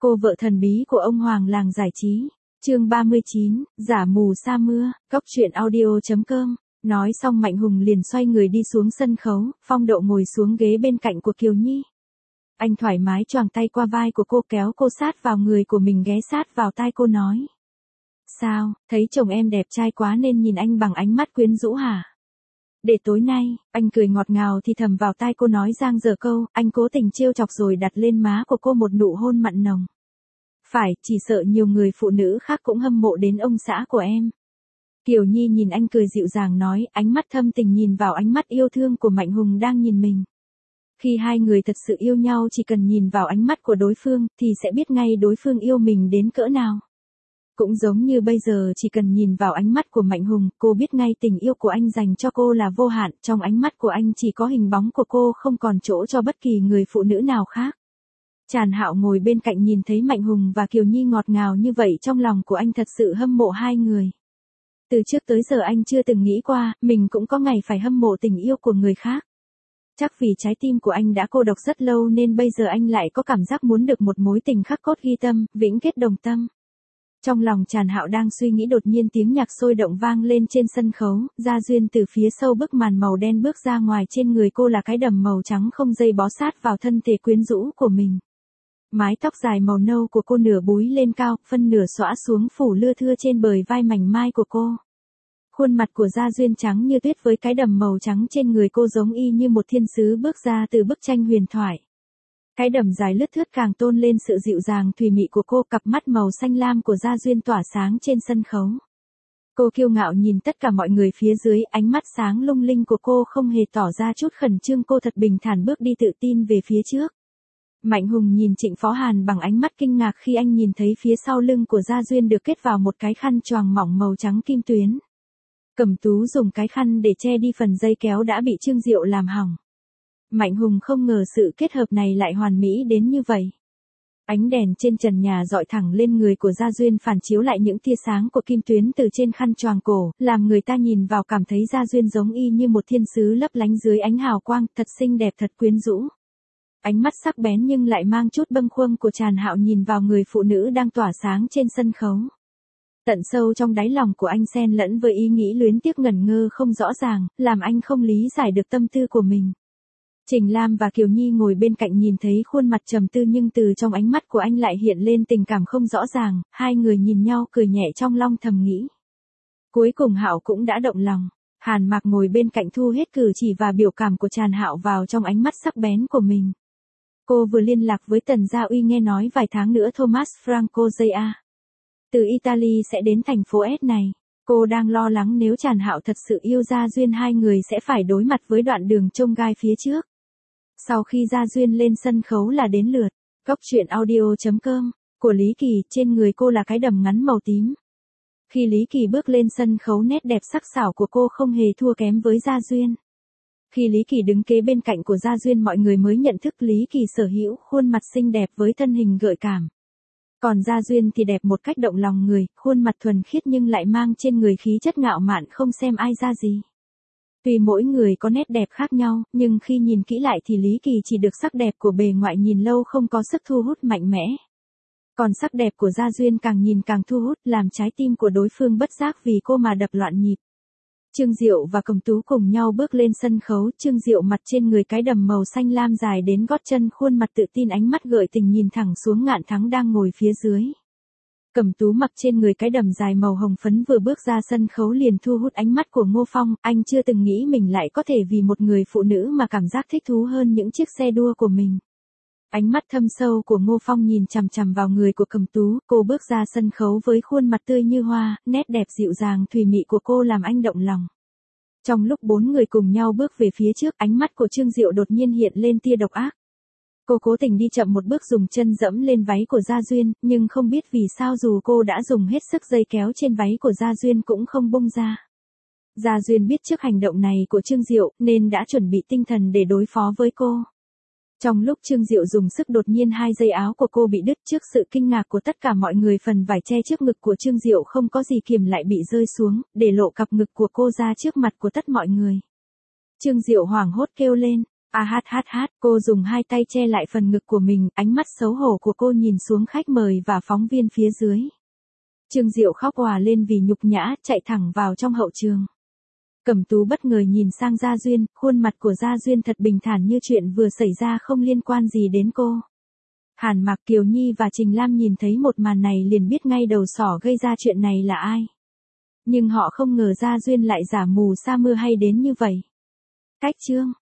Cô vợ thần bí của ông Hoàng làng giải trí. Chương 39, giả mù sa mưa, Cóc truyện audio.com. Nói xong Mạnh Hùng liền xoay người đi xuống sân khấu, Phong Độ ngồi xuống ghế bên cạnh của Kiều Nhi. Anh thoải mái choàng tay qua vai của cô, kéo cô sát vào người của mình, ghé sát vào tai cô nói. Sao, thấy chồng em đẹp trai quá nên nhìn anh bằng ánh mắt quyến rũ hả? Để tối nay, anh cười ngọt ngào thì thầm vào tai cô nói giang dở câu, anh cố tình trêu chọc rồi đặt lên má của cô một nụ hôn mặn nồng. Phải, chỉ sợ nhiều người phụ nữ khác cũng hâm mộ đến ông xã của em. Kiều Nhi nhìn anh cười dịu dàng nói, ánh mắt thâm tình nhìn vào ánh mắt yêu thương của Mạnh Hùng đang nhìn mình. Khi hai người thật sự yêu nhau chỉ cần nhìn vào ánh mắt của đối phương thì sẽ biết ngay đối phương yêu mình đến cỡ nào. Cũng giống như bây giờ chỉ cần nhìn vào ánh mắt của Mạnh Hùng, cô biết ngay tình yêu của anh dành cho cô là vô hạn, trong ánh mắt của anh chỉ có hình bóng của cô, không còn chỗ cho bất kỳ người phụ nữ nào khác. Tràn Hạo ngồi bên cạnh nhìn thấy Mạnh Hùng và Kiều Nhi ngọt ngào như vậy, trong lòng của anh thật sự hâm mộ hai người. Từ trước tới giờ anh chưa từng nghĩ qua, mình cũng có ngày phải hâm mộ tình yêu của người khác. Chắc vì trái tim của anh đã cô độc rất lâu nên bây giờ anh lại có cảm giác muốn được một mối tình khắc cốt ghi tâm, vĩnh kết đồng tâm. Trong lòng Tràn Hạo đang suy nghĩ, đột nhiên tiếng nhạc sôi động vang lên trên sân khấu, Gia Duyên từ phía sau bức màn màu đen bước ra ngoài, trên người cô là cái đầm màu trắng không dây bó sát vào thân thể quyến rũ của mình. Mái tóc dài màu nâu của cô nửa búi lên cao, phân nửa xõa xuống phủ lưa thưa trên bờ vai mảnh mai của cô. Khuôn mặt của Gia Duyên trắng như tuyết với cái đầm màu trắng trên người cô giống y như một thiên sứ bước ra từ bức tranh huyền thoại. Cái đầm dài lướt thướt càng tôn lên sự dịu dàng thùy mị của cô, cặp mắt màu xanh lam của Gia Duyên tỏa sáng trên sân khấu. Cô kiêu ngạo nhìn tất cả mọi người phía dưới, ánh mắt sáng lung linh của cô không hề tỏ ra chút khẩn trương, cô thật bình thản bước đi tự tin về phía trước. Mạnh Hùng nhìn Trịnh Phó Hàn bằng ánh mắt kinh ngạc khi anh nhìn thấy phía sau lưng của Gia Duyên được kết vào một cái khăn choàng mỏng màu trắng kim tuyến. Cẩm Tú dùng cái khăn để che đi phần dây kéo đã bị Trương Diệu làm hỏng. Mạnh Hùng không ngờ sự kết hợp này lại hoàn mỹ đến như vậy. Ánh đèn trên trần nhà dọi thẳng lên người của Gia Duyên, phản chiếu lại những tia sáng của kim tuyến từ trên khăn choàng cổ, làm người ta nhìn vào cảm thấy Gia Duyên giống y như một thiên sứ lấp lánh dưới ánh hào quang, thật xinh đẹp, thật quyến rũ. Ánh mắt sắc bén nhưng lại mang chút bâng khuâng của Tràn Hạo nhìn vào người phụ nữ đang tỏa sáng trên sân khấu. Tận sâu trong đáy lòng của anh xen lẫn với ý nghĩ luyến tiếc ngẩn ngơ không rõ ràng, làm anh không lý giải được tâm tư của mình. Trình Lam và Kiều Nhi ngồi bên cạnh nhìn thấy khuôn mặt trầm tư nhưng từ trong ánh mắt của anh lại hiện lên tình cảm không rõ ràng, hai người nhìn nhau cười nhẹ trong lòng thầm nghĩ. Cuối cùng Hạo cũng đã động lòng. Hàn Mạc ngồi bên cạnh thu hết cử chỉ và biểu cảm của Tràn Hạo vào trong ánh mắt sắc bén của mình. Cô vừa liên lạc với Tần Gia Uy, nghe nói vài tháng nữa Thomas Franco Jr. từ Italy sẽ đến thành phố S này. Cô đang lo lắng nếu Tràn Hạo thật sự yêu Gia Duyên, hai người sẽ phải đối mặt với đoạn đường chông gai phía trước. Sau khi Gia Duyên lên sân khấu là đến lượt Cóc truyện audio.com của Lý Kỳ, trên người cô là cái đầm ngắn màu tím. Khi Lý Kỳ bước lên sân khấu, nét đẹp sắc sảo của cô không hề thua kém với Gia Duyên. Khi Lý Kỳ đứng kế bên cạnh của Gia Duyên, mọi người mới nhận thức Lý Kỳ sở hữu khuôn mặt xinh đẹp với thân hình gợi cảm. Còn Gia Duyên thì đẹp một cách động lòng người, khuôn mặt thuần khiết nhưng lại mang trên người khí chất ngạo mạn không xem ai ra gì. Tuy mỗi người có nét đẹp khác nhau, nhưng khi nhìn kỹ lại thì Lý Kỳ chỉ được sắc đẹp của bề ngoại, nhìn lâu không có sức thu hút mạnh mẽ. Còn sắc đẹp của Gia Duyên càng nhìn càng thu hút, làm trái tim của đối phương bất giác vì cô mà đập loạn nhịp. Trương Diệu và Cẩm Tú cùng nhau bước lên sân khấu, Trương Diệu mặt trên người cái đầm màu xanh lam dài đến gót chân, khuôn mặt tự tin, ánh mắt gợi tình nhìn thẳng xuống Ngạn Thắng đang ngồi phía dưới. Cẩm Tú mặc trên người cái đầm dài màu hồng phấn vừa bước ra sân khấu liền thu hút ánh mắt của Ngô Phong, anh chưa từng nghĩ mình lại có thể vì một người phụ nữ mà cảm giác thích thú hơn những chiếc xe đua của mình. Ánh mắt thâm sâu của Ngô Phong nhìn chằm chằm vào người của Cẩm Tú, cô bước ra sân khấu với khuôn mặt tươi như hoa, nét đẹp dịu dàng thùy mị của cô làm anh động lòng. Trong lúc bốn người cùng nhau bước về phía trước, ánh mắt của Trương Diệu đột nhiên hiện lên tia độc ác. Cô cố tình đi chậm một bước, dùng chân dẫm lên váy của Gia Duyên, nhưng không biết vì sao dù cô đã dùng hết sức, dây kéo trên váy của Gia Duyên cũng không bung ra. Gia Duyên biết trước hành động này của Trương Diệu nên đã chuẩn bị tinh thần để đối phó với cô. Trong lúc Trương Diệu dùng sức, đột nhiên hai dây áo của cô bị đứt. Trước sự kinh ngạc của tất cả mọi người, phần vải che trước ngực của Trương Diệu không có gì kiềm lại bị rơi xuống, để lộ cặp ngực của cô ra trước mặt của tất mọi người. Trương Diệu hoảng hốt kêu lên, A hát hát hát, cô dùng hai tay che lại phần ngực của mình, ánh mắt xấu hổ của cô nhìn xuống khách mời và phóng viên phía dưới. Trương Diệu khóc òa lên vì nhục nhã, chạy thẳng vào trong hậu trường. Cẩm Tú bất ngờ nhìn sang Gia Duyên, khuôn mặt của Gia Duyên thật bình thản như chuyện vừa xảy ra không liên quan gì đến cô. Hàn Mạc, Kiều Nhi và Trình Lam nhìn thấy một màn này liền biết ngay đầu sỏ gây ra chuyện này là ai. Nhưng họ không ngờ Gia Duyên lại giả mù sa mưa hay đến như vậy. Cách chương